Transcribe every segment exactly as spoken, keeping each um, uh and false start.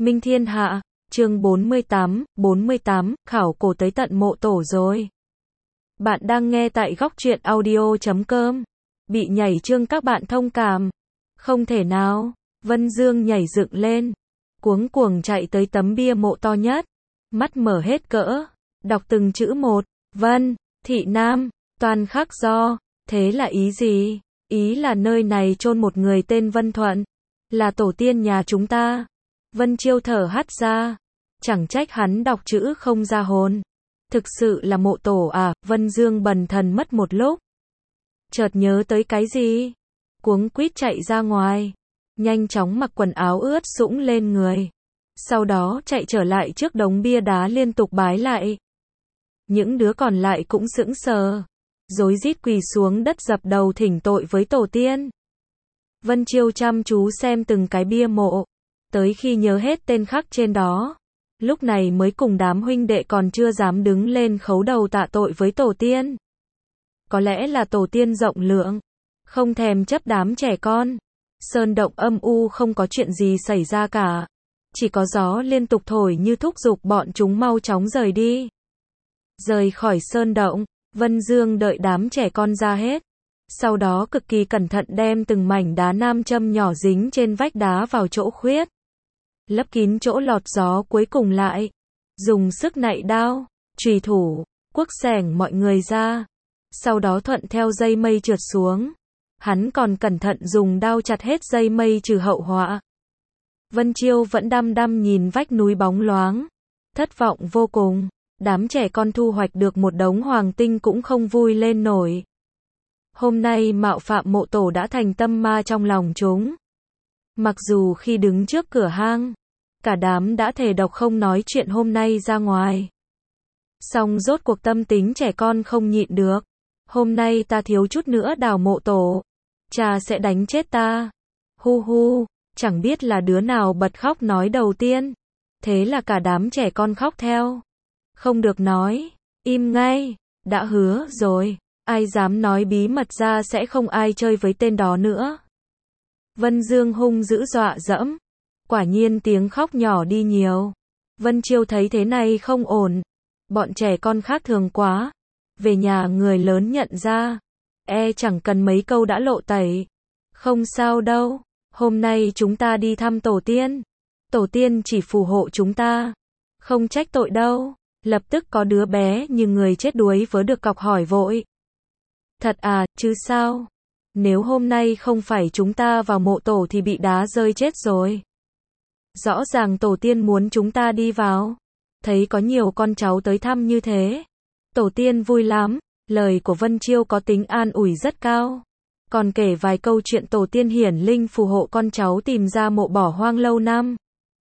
Minh Thiên Hạ, chương bốn mươi tám, bốn mươi tám, khảo cổ tới tận mộ tổ rồi. Bạn đang nghe tại góc truyện audio chấm com. Bị nhảy chương các bạn thông cảm. Không thể nào. Vân Dương nhảy dựng lên, cuống cuồng chạy tới tấm bia mộ to nhất, mắt mở hết cỡ, đọc từng chữ một. Vân, Thị Nam, toàn khắc do. Thế là ý gì? Ý là nơi này chôn một người tên Vân Thuận, là tổ tiên nhà chúng ta. Vân Chiêu thở hắt ra, chẳng trách hắn đọc chữ không ra hồn. Thực sự là mộ tổ à? Vân Dương bần thần mất một lúc, chợt nhớ tới cái gì, cuống quýt chạy ra ngoài, nhanh chóng mặc quần áo ướt sũng lên người, sau đó chạy trở lại trước đống bia đá liên tục bái lại. Những đứa còn lại cũng sững sờ, rối rít quỳ xuống đất dập đầu thỉnh tội với tổ tiên. Vân Chiêu chăm chú xem từng cái bia mộ, tới khi nhớ hết tên khắc trên đó, lúc này mới cùng đám huynh đệ còn chưa dám đứng lên khấu đầu tạ tội với tổ tiên. Có lẽ là tổ tiên rộng lượng, không thèm chấp đám trẻ con. Sơn động âm u không có chuyện gì xảy ra cả, chỉ có gió liên tục thổi như thúc giục bọn chúng mau chóng rời đi. Rời khỏi sơn động, Vân Dương đợi đám trẻ con ra hết, sau đó cực kỳ cẩn thận đem từng mảnh đá nam châm nhỏ dính trên vách đá vào chỗ khuyết, lấp kín chỗ lọt gió cuối cùng lại, dùng sức nạy đao, chùy thủ, cuốc xẻng mọi người ra, sau đó thuận theo dây mây trượt xuống. Hắn còn cẩn thận dùng đao chặt hết dây mây trừ hậu họa. Vân Chiêu vẫn đăm đăm nhìn vách núi bóng loáng, thất vọng vô cùng. Đám trẻ con thu hoạch được một đống hoàng tinh cũng không vui lên nổi. Hôm nay mạo phạm mộ tổ đã thành tâm ma trong lòng chúng. Mặc dù khi đứng trước cửa hang, cả đám đã thề độc không nói chuyện hôm nay ra ngoài. Song rốt cuộc tâm tính trẻ con không nhịn được. Hôm nay ta thiếu chút nữa đào mộ tổ, cha sẽ đánh chết ta. Hu hu, chẳng biết là đứa nào bật khóc nói đầu tiên. Thế là cả đám trẻ con khóc theo. Không được nói, im ngay, đã hứa rồi, ai dám nói bí mật ra sẽ không ai chơi với tên đó nữa. Vân Dương hung dữ dọa dẫm, quả nhiên tiếng khóc nhỏ đi nhiều. Vân Chiêu thấy thế này không ổn, bọn trẻ con khác thường quá, về nhà người lớn nhận ra, e chẳng cần mấy câu đã lộ tẩy. Không sao đâu, hôm nay chúng ta đi thăm tổ tiên, tổ tiên chỉ phù hộ chúng ta, không trách tội đâu. Lập tức có đứa bé như người chết đuối vớ được cọc hỏi vội. Thật à, chứ sao? Nếu hôm nay không phải chúng ta vào mộ tổ thì bị đá rơi chết rồi. Rõ ràng tổ tiên muốn chúng ta đi vào. Thấy có nhiều con cháu tới thăm như thế, tổ tiên vui lắm. Lời của Vân Chiêu có tính an ủi rất cao. Còn kể vài câu chuyện tổ tiên hiển linh phù hộ con cháu tìm ra mộ bỏ hoang lâu năm.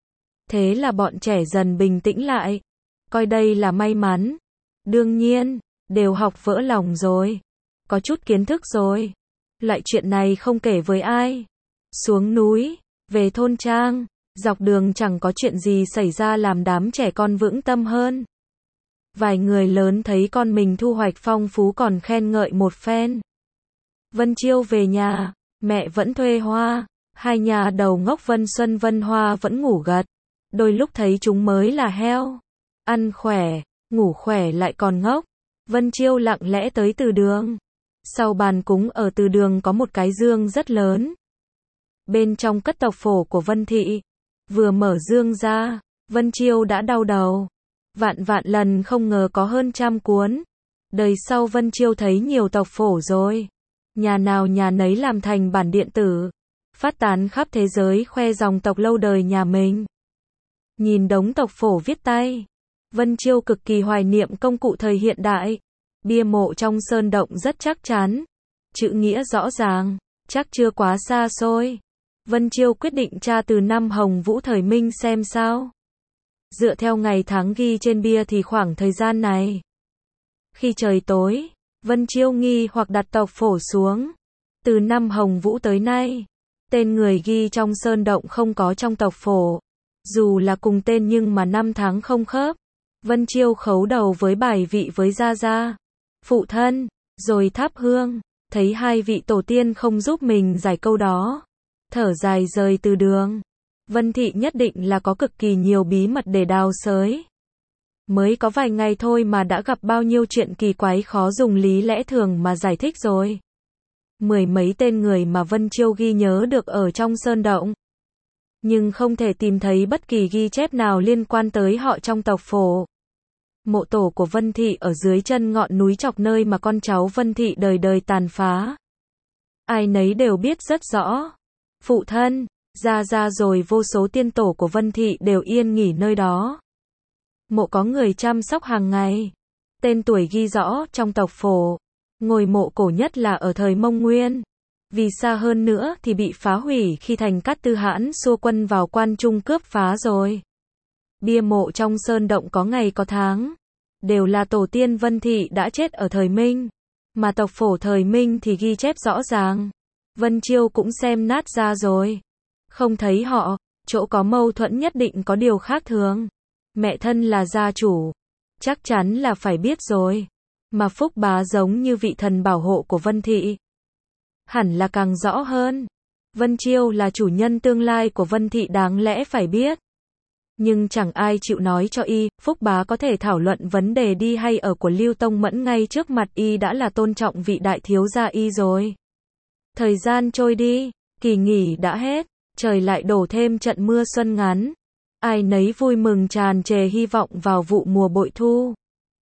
Thế là bọn trẻ dần bình tĩnh lại, coi đây là may mắn. Đương nhiên, đều học vỡ lòng rồi, có chút kiến thức rồi. Loại chuyện này không kể với ai. Xuống núi, về thôn trang, dọc đường chẳng có chuyện gì xảy ra làm đám trẻ con vững tâm hơn. Vài người lớn thấy con mình thu hoạch phong phú còn khen ngợi một phen. Vân Chiêu về nhà, mẹ vẫn thuê Hoa, hai nhà đầu ngốc Vân Xuân Vân Hoa vẫn ngủ gật. Đôi lúc thấy chúng mới là heo. Ăn khỏe, ngủ khỏe lại còn ngốc. Vân Chiêu lặng lẽ tới từ đường. Sau bàn cúng ở từ đường có một cái dương rất lớn. Bên trong cất tộc phổ của Vân Thị. Vừa mở dương ra, Vân Chiêu đã đau đầu. Vạn vạn lần không ngờ có hơn trăm cuốn. Đời sau Vân Chiêu thấy nhiều tộc phổ rồi. Nhà nào nhà nấy làm thành bản điện tử, phát tán khắp thế giới khoe dòng tộc lâu đời nhà mình. Nhìn đống tộc phổ viết tay, Vân Chiêu cực kỳ hoài niệm công cụ thời hiện đại. Bia mộ trong sơn động rất chắc chắn, chữ nghĩa rõ ràng, chắc chưa quá xa xôi. Vân Chiêu quyết định tra từ năm Hồng Vũ thời Minh xem sao. Dựa theo ngày tháng ghi trên bia thì khoảng thời gian này. Khi trời tối, Vân Chiêu nghi hoặc đặt tộc phổ xuống. Từ năm Hồng Vũ tới nay, tên người ghi trong sơn động không có trong tộc phổ. Dù là cùng tên nhưng mà năm tháng không khớp. Vân Chiêu khấu đầu với bài vị với gia gia, phụ thân, rồi thắp hương, thấy hai vị tổ tiên không giúp mình giải câu đó. Thở dài rời từ đường. Vân Thị nhất định là có cực kỳ nhiều bí mật để đào xới. Mới có vài ngày thôi mà đã gặp bao nhiêu chuyện kỳ quái khó dùng lý lẽ thường mà giải thích rồi. Mười mấy tên người mà Vân Chiêu ghi nhớ được ở trong sơn động. Nhưng không thể tìm thấy bất kỳ ghi chép nào liên quan tới họ trong tộc Phổ. Mộ tổ của Vân Thị ở dưới chân ngọn núi Chọc nơi mà con cháu Vân Thị đời đời tàn phá. Ai nấy đều biết rất rõ. Phụ thân, gia gia rồi vô số tiên tổ của Vân Thị đều yên nghỉ nơi đó. Mộ có người chăm sóc hàng ngày. Tên tuổi ghi rõ trong tộc Phổ. Ngôi mộ cổ nhất là ở thời Mông Nguyên. Vì xa hơn nữa thì bị phá hủy khi Thành Cát Tư Hãn xua quân vào Quan Trung cướp phá rồi. Bia mộ trong sơn động có ngày có tháng. Đều là tổ tiên Vân Thị đã chết ở thời Minh. Mà tộc Phổ thời Minh thì ghi chép rõ ràng. Vân Chiêu cũng xem nát ra rồi. Không thấy họ, chỗ có mâu thuẫn nhất định có điều khác thường. Mẹ thân là gia chủ. Chắc chắn là phải biết rồi. Mà Phúc Bá giống như vị thần bảo hộ của Vân Thị. Hẳn là càng rõ hơn. Vân Chiêu là chủ nhân tương lai của Vân Thị đáng lẽ phải biết. Nhưng chẳng ai chịu nói cho y, Phúc Bá có thể thảo luận vấn đề đi hay ở của Lưu Tông Mẫn ngay trước mặt y đã là tôn trọng vị đại thiếu gia y rồi. Thời gian trôi đi, kỳ nghỉ đã hết, trời lại đổ thêm trận mưa xuân ngắn. Ai nấy vui mừng tràn trề hy vọng vào vụ mùa bội thu.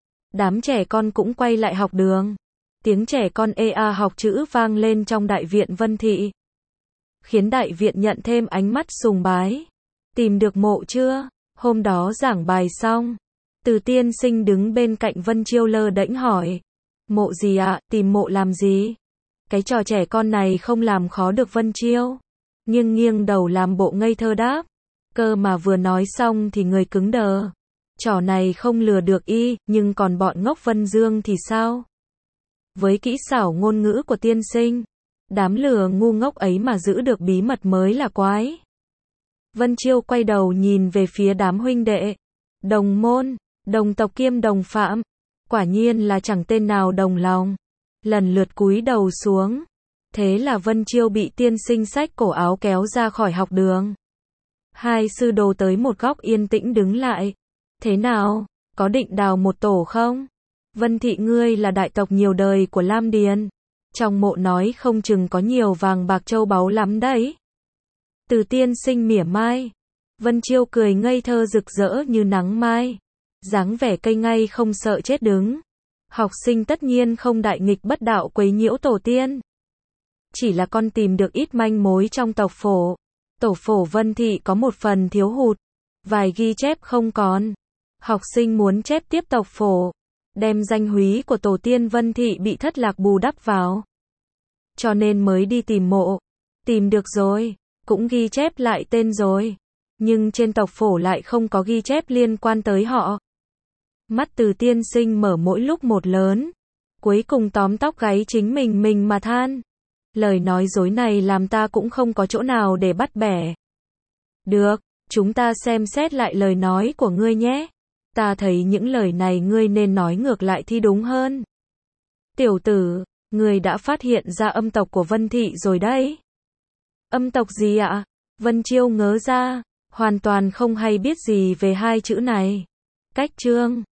Đám trẻ con cũng quay lại học đường. Tiếng trẻ con ê a học chữ vang lên trong đại viện Vân Thị. Khiến đại viện nhận thêm ánh mắt sùng bái. Tìm được mộ chưa? Hôm đó giảng bài xong. Từ tiên sinh đứng bên cạnh Vân Chiêu lơ đễnh hỏi. Mộ gì ạ? À? Tìm mộ làm gì? Cái trò trẻ con này không làm khó được Vân Chiêu. Nhưng nghiêng đầu làm bộ ngây thơ đáp. Cơ mà vừa nói xong thì người cứng đờ. Trò này không lừa được y, nhưng còn bọn ngốc Vân Dương thì sao? Với kỹ xảo ngôn ngữ của tiên sinh, đám lừa ngu ngốc ấy mà giữ được bí mật mới là quái. Vân Chiêu quay đầu nhìn về phía đám huynh đệ, đồng môn, đồng tộc kiêm đồng phạm, quả nhiên là chẳng tên nào đồng lòng. Lần lượt cúi đầu xuống. Thế là Vân Chiêu bị tiên sinh xách cổ áo kéo ra khỏi học đường. Hai sư đồ tới một góc yên tĩnh đứng lại. Thế nào, có định đào một tổ không? Vân Thị ngươi là đại tộc nhiều đời của Lam Điền. Trong mộ nói không chừng có nhiều vàng bạc châu báu lắm đấy. Từ tiên sinh mỉa mai. Vân Chiêu cười ngây thơ rực rỡ như nắng mai. Dáng vẻ cây ngay không sợ chết đứng. Học sinh tất nhiên không đại nghịch bất đạo quấy nhiễu tổ tiên. Chỉ là con tìm được ít manh mối trong tộc Phổ. Tổ Phổ Vân Thị có một phần thiếu hụt. Vài ghi chép không còn. Học sinh muốn chép tiếp tộc Phổ. Đem danh húy của tổ tiên Vân Thị bị thất lạc bù đắp vào. Cho nên mới đi tìm mộ. Tìm được rồi. Cũng ghi chép lại tên rồi. Nhưng trên tộc Phổ lại không có ghi chép liên quan tới họ. Mắt Từ tiên sinh mở mỗi lúc một lớn. Cuối cùng tóm tóc gáy chính mình mình mà than. Lời nói dối này làm ta cũng không có chỗ nào để bắt bẻ. Được, chúng ta xem xét lại lời nói của ngươi nhé. Ta thấy những lời này ngươi nên nói ngược lại thì đúng hơn. Tiểu tử, ngươi đã phát hiện ra âm tộc của Vân Thị rồi đấy. Âm tộc gì ạ? Vân Chiêu ngớ ra, hoàn toàn không hay biết gì về hai chữ này. Cách chương